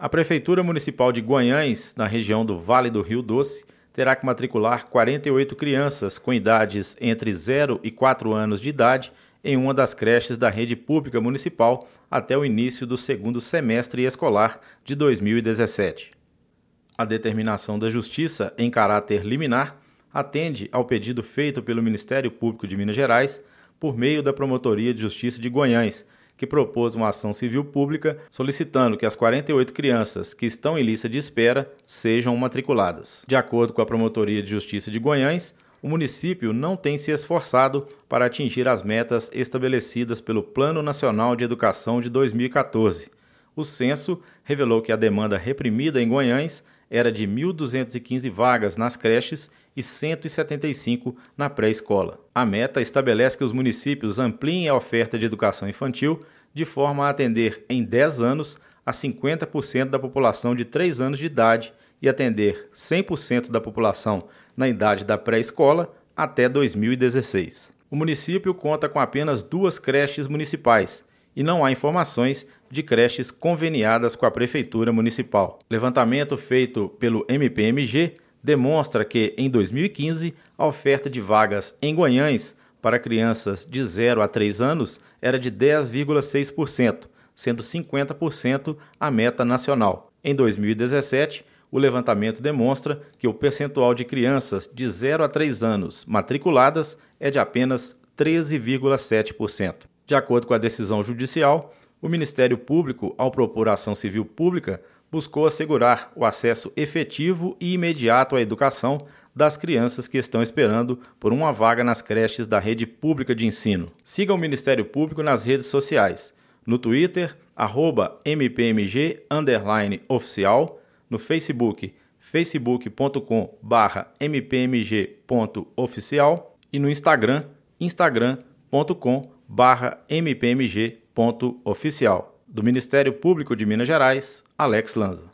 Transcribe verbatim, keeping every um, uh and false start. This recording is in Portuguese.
A Prefeitura Municipal de Guanhães, na região do Vale do Rio Doce, terá que matricular quarenta e oito crianças com idades entre zero e quatro anos de idade em uma das creches da rede pública municipal até o início do segundo semestre escolar de dois mil e dezessete. A determinação da Justiça, em caráter liminar, atende ao pedido feito pelo Ministério Público de Minas Gerais por meio da Promotoria de Justiça de Guanhães, que propôs uma ação civil pública solicitando que as quarenta e oito crianças que estão em lista de espera sejam matriculadas. De acordo com a Promotoria de Justiça de Guanhães, o município não tem se esforçado para atingir as metas estabelecidas pelo Plano Nacional de Educação de dois mil e quatorze. O censo revelou que a demanda reprimida em Guanhães era de mil duzentas e quinze vagas nas creches e cento e setenta e cinco na pré-escola. A meta estabelece que os municípios ampliem a oferta de educação infantil de forma a atender em dez anos a cinquenta por cento da população de três anos de idade e atender cem por cento da população na idade da pré-escola até dois mil e dezesseis. O município conta com apenas duas creches municipais e não há informações de creches conveniadas com a Prefeitura Municipal. Levantamento feito pelo M P M G demonstra que, em dois mil e quinze, a oferta de vagas em Guanhães para crianças de zero a três anos era de dez vírgula seis por cento, sendo cinquenta por cento a meta nacional. Em dois mil e dezessete, o levantamento demonstra que o percentual de crianças de zero a três anos matriculadas é de apenas treze vírgula sete por cento. De acordo com a decisão judicial, o Ministério Público, ao propor a ação civil pública, buscou assegurar o acesso efetivo e imediato à educação das crianças que estão esperando por uma vaga nas creches da rede pública de ensino. Siga o Ministério Público nas redes sociais, no Twitter, arroba mpmg, underline, oficial, no Facebook, facebook ponto com barra mpmg ponto oficial e no Instagram, instagram ponto com barra mpmg ponto oficial. Do Ministério Público de Minas Gerais, Alex Lanza.